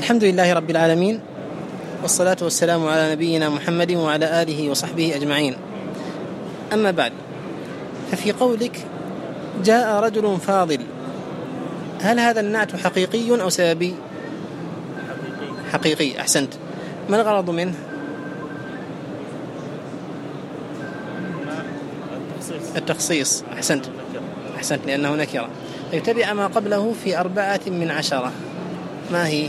الحمد لله رب العالمين، والصلاة والسلام على نبينا محمد وعلى آله وصحبه أجمعين. أما بعد، ففي قولك جاء رجل فاضل، هل هذا النعت حقيقي أو سببي؟ حقيقي. أحسنت. ما الغرض منه؟ التخصيص. أحسنت لأنه نكرة. يتبع ما قبله في 4 من 10. ما هي؟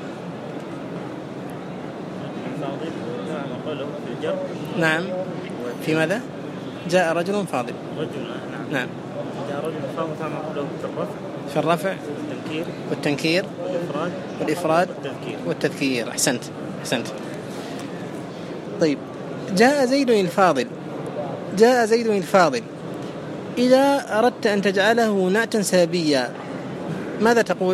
نعم. في ماذا؟ جاء رجل فاضل. نعم. جاء رجل فاضل ما قبله في الرفع والتنكير والإفراد والتذكير. أحسنت. طيب، جاء زيد الفاضل. إذا أردت أن تجعله نعتا سببيا ماذا تقول؟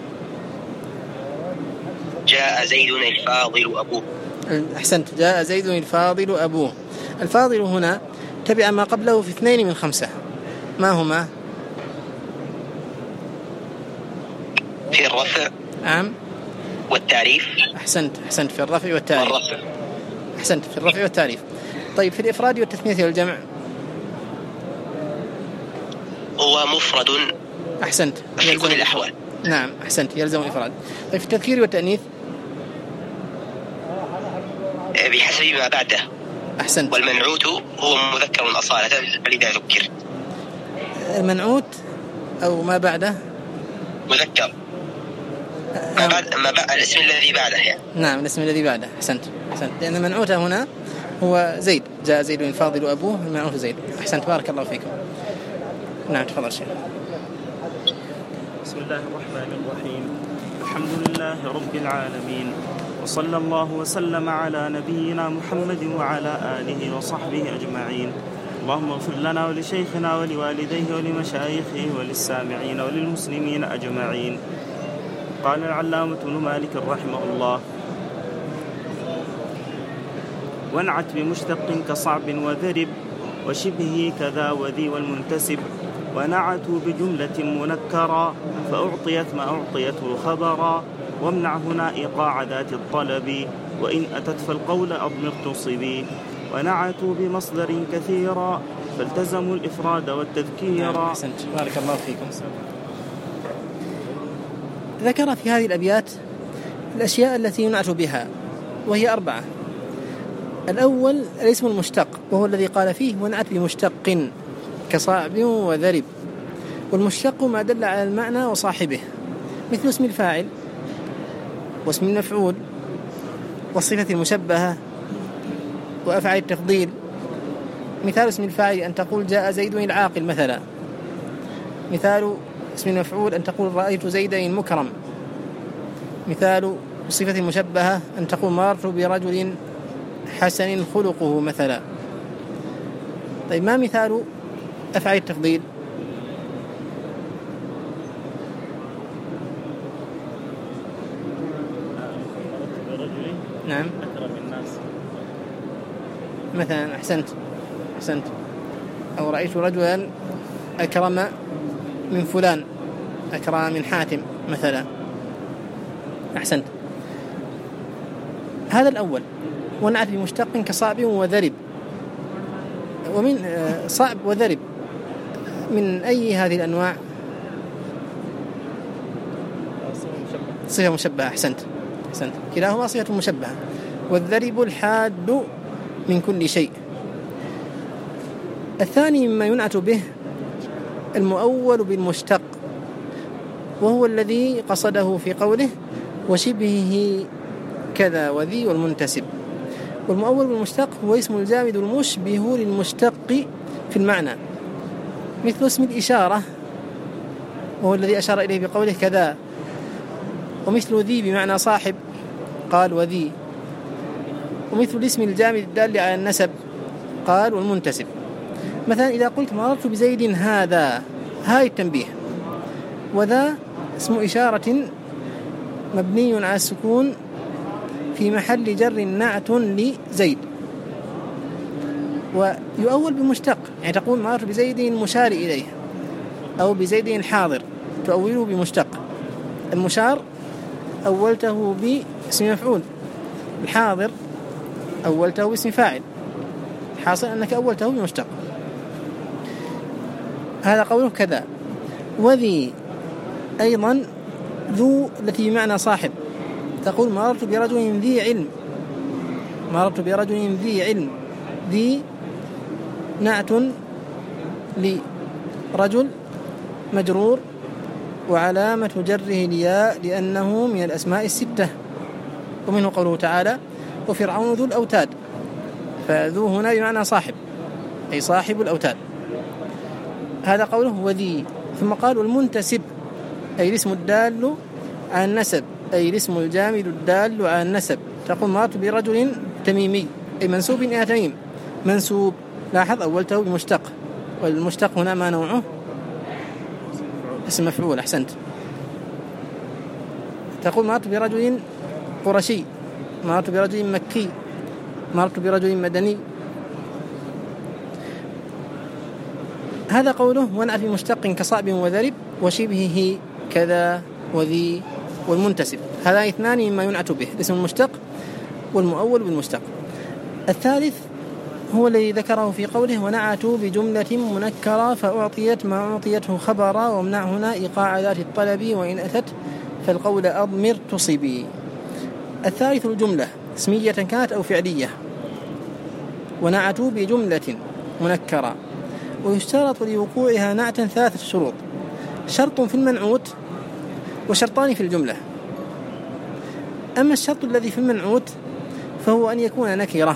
جاء زيد الفاضل أبوه. أحسنت. جاء زيد الفاضل أبوه. الفاضل هنا تبع ما قبله في 2 من 5. ما هما؟ في الرفع. نعم. والتعريف. أحسنت. في الرفع والتعريف. أحسنت. في الرفع والتعريف. طيب، في الإفراد والتثنية والجمع؟ هو مفرد. أحسنت. في كل الأحوال. نعم. أحسنت. يلزم الإفراد. طيب، في التذكير والتأنيث؟ بحسب ما بعده. أحسنت. والمنعوت هو مذكر أصالة فلذا ذكر. المنعوت أو ما بعده مذكر. ما بعد الاسم الذي بعده يعني. نعم، الاسم الذي بعده. أحسنت. لأن المنعوت هنا هو زيد. جاء زيد الفاضل أبوه، المنعوت زيد. أحسنت. بارك الله فيكم. نعم، تفضل شيخ. بسم الله الرحمن الرحيم. الحمد لله رب العالمين، وصلى الله وسلم على نبينا محمد وعلى آله وصحبه أجمعين. اللهم اغفر لنا ولشيخنا ولوالديه ولمشايخه وللسامعين وللمسلمين أجمعين. قال العلامة ابن مالك رحمه الله: وانعت بمشتق كصعب وذرب وشبه كذا وذي والمنتسب، ونعتوا بجملة منكرا فأعطيت ما أعطيته خبرا، وامنع هنا إيقاع ذات الطلب، وإن أتت فالقول أضمر تصبي. ونعتوا بمصدر كثيرا فالتزموا الإفراد والتذكير. أحسنت. بارك الله فيكم. ذكر في هذه الأبيات الأشياء التي ينعت بها، وهي 4. الأول الاسم المشتق، وهو الذي قال فيه ونعت بمشتق كصعب وذرب. والمشتق ما دل على المعنى وصاحبه، مثل اسم الفاعل واسم المفعول والصفة المشبهة وأفعال التفضيل. مثال اسم الفاعل أن تقول جاء زيد العاقل مثلا. مثال اسم المفعول أن تقول رأيت زيدا المكرم. مثال الصفة المشبهة أن تقول مررت برجل حسن خلقه مثلا. طيب، ما مثال أفعال التفضيل؟ نعم. أكرم الناس مثلا. أحسنت. أو رأيت رجلا أكرم من فلان، أكرم من حاتم مثلا. أحسنت. هذا الأول. ونعت بمشتق كصعب وذرب. ومن صعب وذرب من أي هذه الأنواع؟ صفة مشبهة. أحسنت. كلاهما صفة مشبهة. والذرب الحاد من كل شيء. الثاني مما ينعت به المؤول بالمشتق، وهو الذي قصده في قوله وشبهه كذا وذي والمنتسب. والمؤول بالمشتق هو اسم الجامد المشبه للمشتق في المعنى، مثل اسم الإشارة وهو الذي أشار إليه بقوله كذا، ومثل ذي بمعنى صاحب قال وذي، ومثل الاسم الجامد الدال على النسب قال والمنتسب. مثلا إذا قلت مررت بزيد هذا، هاي التنبيه، وذا اسم إشارة مبني على السكون في محل جر نعت لزيد. ويؤول بمشتق، يعني تقول مررت بزيد المشار إليه أو بزيد الحاضر، تؤوله بمشتق. المشار أولته باسم مفعول، الحاضر أولته باسم فاعل، حاصل أنك أولته بمشتق. هذا قوله كذا. وذي أيضا ذو التي بمعنى صاحب، تقول مررت برجل ذي علم، مررت برجل ذي علم، ذي نعت لرجل مجرور وعلامة جره الياء لأنه من الأسماء الستة. ومنه قوله تعالى وفرعون ذو الأوتاد، فذو هنا بمعنى صاحب أي صاحب الأوتاد. هذا قوله وذي. ثم قال والمنتسب أي الاسم الدال على النسب، أي الاسم الجامد الدال على النسب. تقول مررت برجل تميمي أي منسوب إلى تميم، منسوب لاحظ أولته بمشتق، والمشتق هنا ما نوعه؟ اسم مفعول. أحسنت. تقول مررت برجل قرشي، مررت برجل مكي، مررت برجل مدني. هذا قوله ونعت بمشتق كصعب وذرب وشبهه كذا وذي والمنتسب. هذا اثنان مما ينعت به، اسم المشتق والمؤول بالمشتق. الثالث هو الذي ذكره في قوله ونعتوا بجملة منكرة فأعطيت ما أعطيته خبرا، ومنع هنا إيقاع ذات الطلب وإن أتت فالقول أضمر تصبي. الثالث الجملة اسمية كانت أو فعلية، ونعتوا بجملة منكرة، ويشترط لوقوعها نعتا 3 شروط: شرط في المنعوت وشرطان في الجملة. أما الشرط الذي في المنعوت فهو أن يكون نكرة،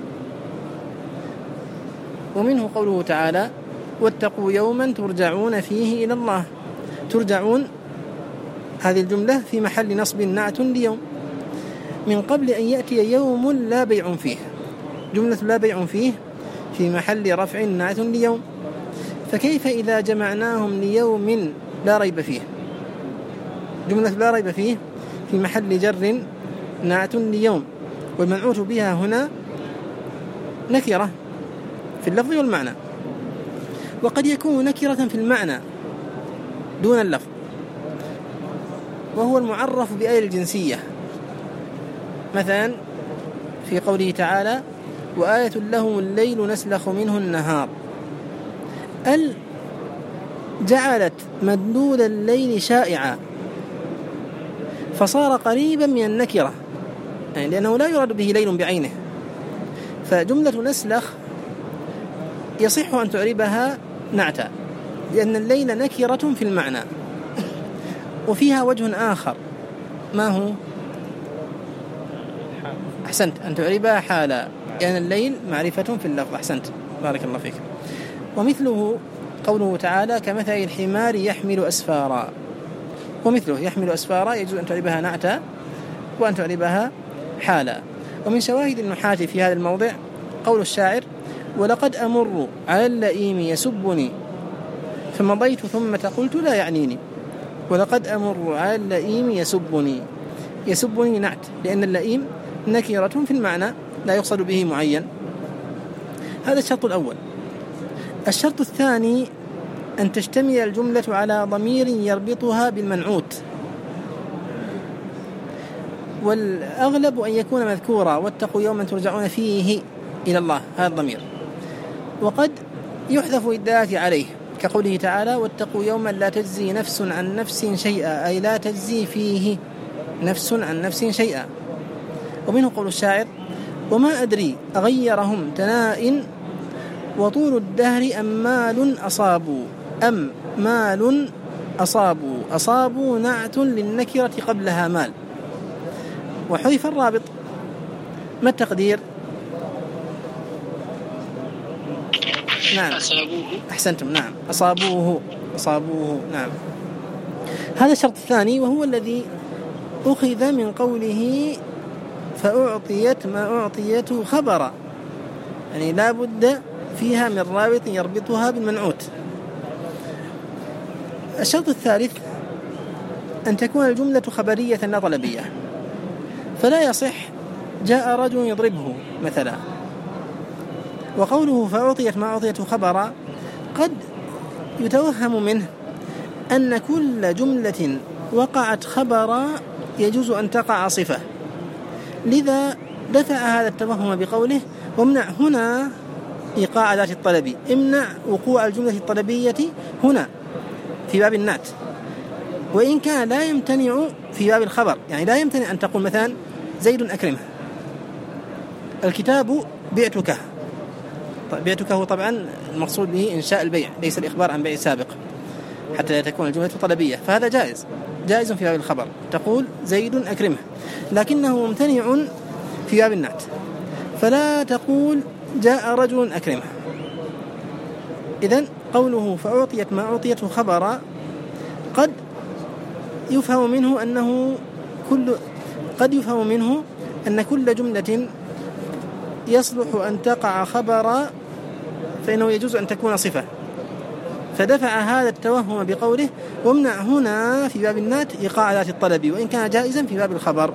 ومنه قوله تعالى واتقوا يوما ترجعون فيه إلى الله. ترجعون هذه الجملة في محل نصب نعت ليوم، من قبل أن يأتي يوم لا بيع فيه. جملة لا بيع فيه في محل رفع نعت ليوم، فكيف إذا جمعناهم ليوم لا ريب فيه؟ جملة لا ريب فيه في محل جر نعت ليوم، والمنعوت بها هنا نكرة في اللفظ والمعنى، وقد يكون نكرة في المعنى دون اللفظ، وهو المعرف بآية الجنسية. مثلا في قوله تعالى وآية لهم الليل نسلخ منه النهار، جعلت مدلول الليل شائعا فصار قريبا من النكرة، يعني لأنه لا يراد به ليل بعينه. فجملة نسلخ يصح أن تعربها نعتا، لأن الليل نكرة في المعنى. وفيها وجه آخر، ما هو؟ أحسنت، أن تعربها حالا، لأن الليل معرفة في اللفظ. أحسنت، بارك الله فيك. ومثله قوله تعالى كمثل الحمار يحمل أسفارا، ومثله يحمل أسفارا يجوز أن تعربها نعتا وأن تعربها حالا. ومن شواهد النحاة في هذا الموضع قول الشاعر ولقد أمر على اللئيم يسبني فمضيت ثم قلت لا يعنيني. ولقد أمر على اللئيم يسبني، يسبني نعت، لأن اللئيم نكرة في المعنى لا يقصد به معين. هذا الشرط الأول. الشرط الثاني أن تشتمل الجملة على ضمير يربطها بالمنعوت، والأغلب أن يكون مذكورا واتقوا يوما ترجعون فيه إلى الله، هذا الضمير، وقد يحذف الدالة عليه كقوله تعالى واتقوا يوما لا تجزي نفس عن نفس شيئا، أي لا تجزي فيه نفس عن نفس شيئا. ومنه قول الشاعر وما أدري أغيرهم تناء وطول الدهر أم مال أصابوا، أم مال أصابوا، أصابوا نعت للنكرة قبلها مال، وحذف الرابط. ما التقدير؟ نعم أحسنتم، نعم أصابوه، أصابوه، نعم. هذا الشرط الثاني، وهو الذي أخذ من قوله فأعطيت ما أعطيته خبرا، يعني لا بد فيها من رابط يربطها بالمنعوت. الشرط الثالث أن تكون الجملة خبرية لا طلبية، فلا يصح جاء رجل يضربه مثلا. وقوله فأعطيت ما أعطيته خبرا قد يتوهم منه أن كل جملة وقعت خبرا يجوز أن تقع صفة، لذا دفع هذا التوهم بقوله وامنع هنا إيقاع ذات الطلب، امنع وقوع الجملة الطلبية هنا في باب النعت، وإن كان لا يمتنع في باب الخبر. يعني لا يمتنع أن تقول مثلا زيد أكرمه، الكتاب بعتك. طيب بعتك هو طبعا المقصود به إنشاء البيع، ليس الإخبار عن بيع سابق حتى لا تكون الجملة طلبية، فهذا جائز في باب الخبر، تقول زيد أكرمه، لكنه ممتنع في باب النعت، فلا تقول جاء رجل أكرمه. إذن قوله فأعطيت ما أعطيته خبرا قد يفهم منه أن كل جملة يصلح أن تقع خبرا فإنه يجوز أن تكون صفة، فدفع هذا التوهم بقوله وامنع هنا في باب النات إيقاع ذات الطلب، وإن كان جائزا في باب الخبر.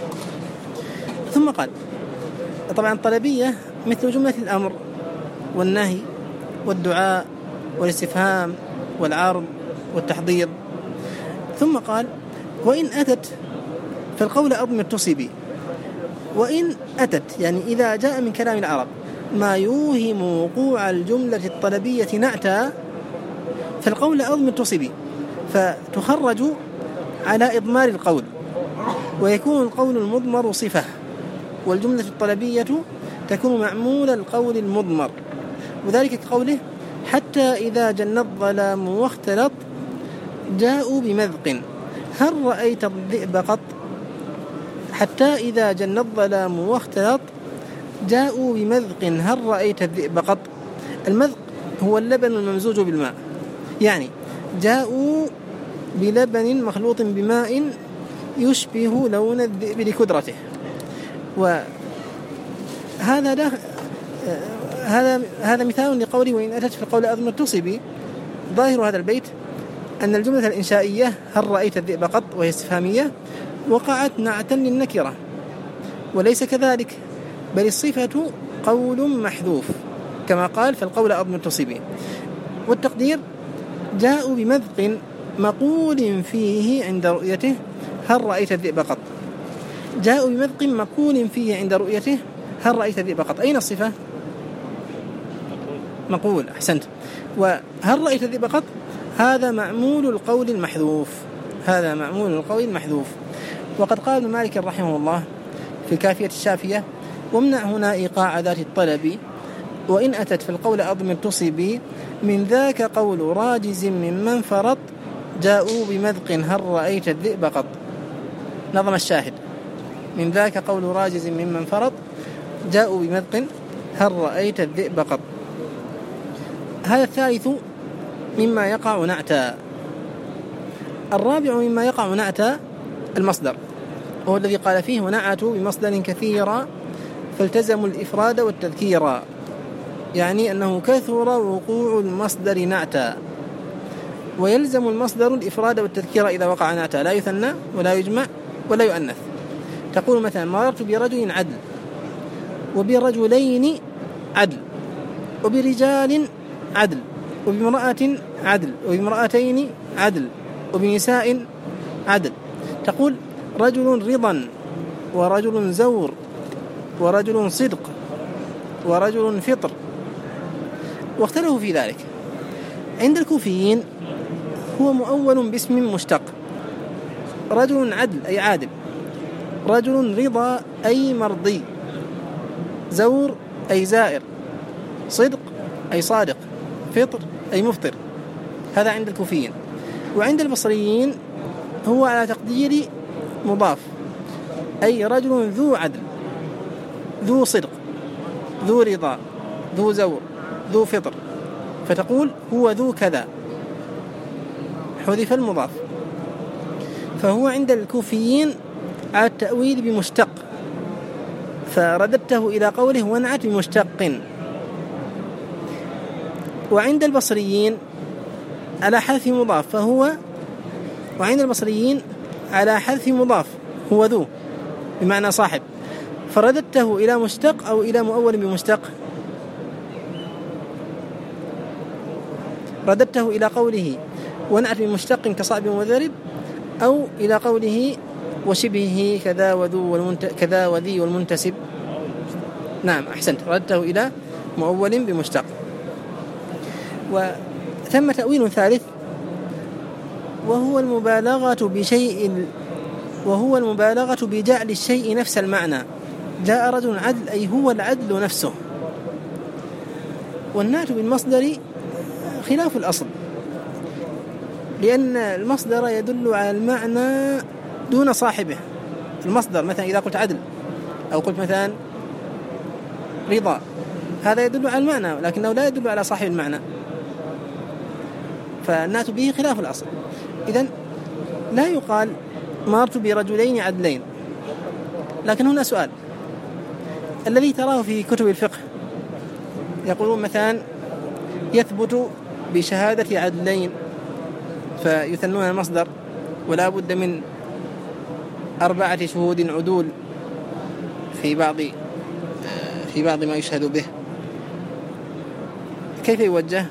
ثم قال طبعا الطلبية مثل جملة الأمر والنهي والدعاء والاستفهام والعرض والتحضير. ثم قال وإن أتت فالقول أضمر تصبي. وإن أتت يعني إذا جاء من كلام العرب ما يوهم وقوع الجملة الطلبية نعتا فالقول أضمر تصبي، فتخرج على إضمار القول، ويكون القول المضمر صفة، والجملة الطلبية تكون معمول القول المضمر، وذلك كقوله حتى إذا جن الظلام واختلط جاءوا بمذق هل رأيت الذئب قط. حتى إذا جن الظلام واختلط جاءوا بمذق هل رأيت الذئب قط. المذق هو اللبن الممزوج بالماء، يعني جاءوا بلبن مخلوط بماء يشبه لون الذئب لكدرته. وهذا هذا مثال لقوله وإن أتت في القول أضمر تصبي. ظاهر هذا البيت أن الجملة الإنشائية هل رأيت الذئب قط وهي استفهامية وقعت نعتا للنكرة، وليس كذلك، بل الصفة قول محذوف كما قال فالقول أضمر تصبي. والتقدير جاءوا بمذق مقول فيه عند رؤيته هل رأيت الذئب قط. جاءوا بمذق مقول فيه عند رؤيته هل رأيت الذئب قط. أين الصفة؟ مقول، أحسنت. وهل رأيت الذئب قط هذا معمول القول المحذوف، هذا معمول القول المحذوف. وقد قال ابن مالك رحمه الله في الكافية الشافية وامنع هنا إيقاع ذات الطلب وإن أتت في القول أضمر تصبي من ذاك قول راجز ممن فرط جاءوا بمذق هل رأيت الذئب قط. نظم الشاهد من ذاك قول راجز ممن فرط جاءوا بمذق هل رأيت الذئب قط. هذا الثالث مما يقع نعتا. الرابع مما يقع نعتا المصدر، وهو الذي قال فيه ونعتوا بمصدر كثيرا فالتزموا الإفراد والتذكير، يعني أنه كثر وقوع المصدر نعتا، ويلزم المصدر الإفراد والتذكير إذا وقع نعتا، لا يثنى ولا يجمع ولا يؤنث. تقول مثلا مررت برجل عدل، وبرجلين عدل، وبرجال عدل، وبامرأة عدل، وبامرأتين عدل، وبنساء عدل. تقول رجل رضا ورجل زور ورجل صدق ورجل فطر، واختلفوا في ذلك. عند الكوفيين هو مؤول باسم مشتق، رجل عدل أي عادل، رجل رضا أي مرضي، زور أي زائر، صدق أي صادق، فطر أي مفطر. هذا عند الكوفيين. وعند البصريين هو على تقدير مضاف، أي رجل ذو عدل، ذو صدق، ذو رضا، ذو زور، ذو فطر، فتقول هو ذو كذا، حذف المضاف. فهو عند الكوفيين على التأويل بمشتق، فرددته إلى قوله ونعت بمشتق. وعند البصريين على حذف مضاف، فهو وعند البصريين على حذف مضاف هو ذو بمعنى صاحب، فرددته إلى مشتق أو إلى مؤول بمشتق. رددته إلى قوله ونعت بمشتق كصعب وذرب، أو إلى قوله وشبهه كذا وذي والمنتسب. نعم أحسنت، ردته إلى مؤول بمشتق. وثم تأويل ثالث وهو المبالغة بجعل الشيء نفس المعنى. جاء رجل عدل أي هو العدل نفسه. والنعت بالمصدر خلاف الأصل، لأن المصدر يدل على المعنى دون صاحبه. المصدر مثلا إذا قلت عدل أو قلت مثلا رضا، هذا يدل على المعنى لكنه لا يدل على صاحب المعنى، فالنعت به خلاف الأصل. إذن لا يقال مررت برجلين عدلين. لكن هنا سؤال الذي تراه في كتب الفقه، يقولون مثلا يثبت بشهادة عدلين، فيثنون المصدر ولا بد من 4 شهود عدول في بعض ما يشهد به. كيف يوجه؟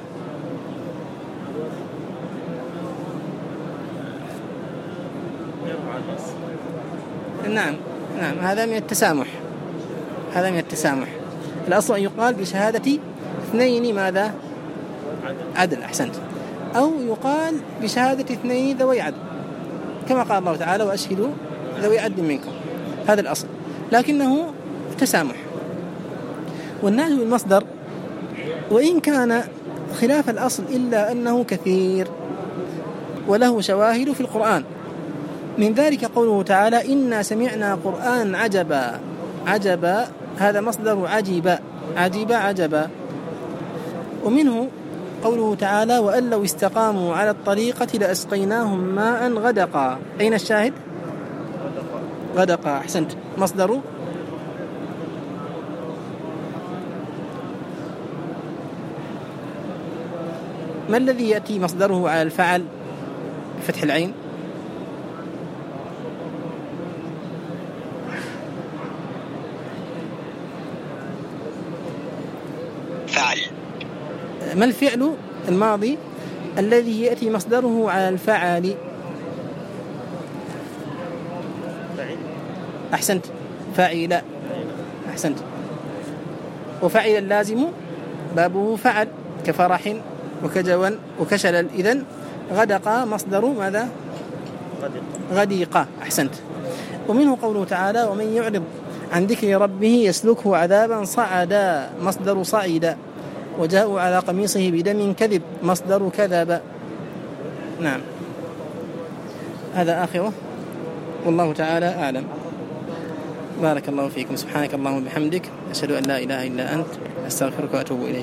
نعم هذا من التسامح. الأصل أن يقال بشهادة 2 ماذا؟ عدل. أحسنت. أو يقال بشهادة 2 ذوي عدل، كما قال الله تعالى وأشهدوا ذوي عدل منكم. هذا الأصل، لكنه تسامح. والنعت بالمصدر وإن كان خلاف الأصل إلا أنه كثير وله شواهد في القرآن. من ذلك قوله تعالى إنا سمعنا قرآن عجبا، هذا مصدر عجبا. ومنه قوله تعالى وأن لو استقاموا على الطريقة لأسقيناهم ماء غدقا. أين الشاهد؟ غدقا. أحسنت. مصدر ما الذي يأتي مصدره على الفعل بفتح العين؟ فعل. ما الفعل الماضي الذي يأتي مصدره على الفعل؟ أحسنت. فاعل. أحسنت. وفعل اللازم بابه فعل، كفرح وكجوان وكشلل. إذن غدق مصدر ماذا؟ غديقة. أحسنت. ومنه قوله تعالى ومن يعرض عن ذكر ربه يسلكه عذابا صعدا، مصدر صعيدا. وجاءوا على قميصه بدم كذب، مصدر كذب. نعم، هذا آخره، والله تعالى أعلم. بارك الله فيكم. سبحانك اللهم وبحمدك، أشهد أن لا إله إلا أنت، أستغفرك وأتوب إليك.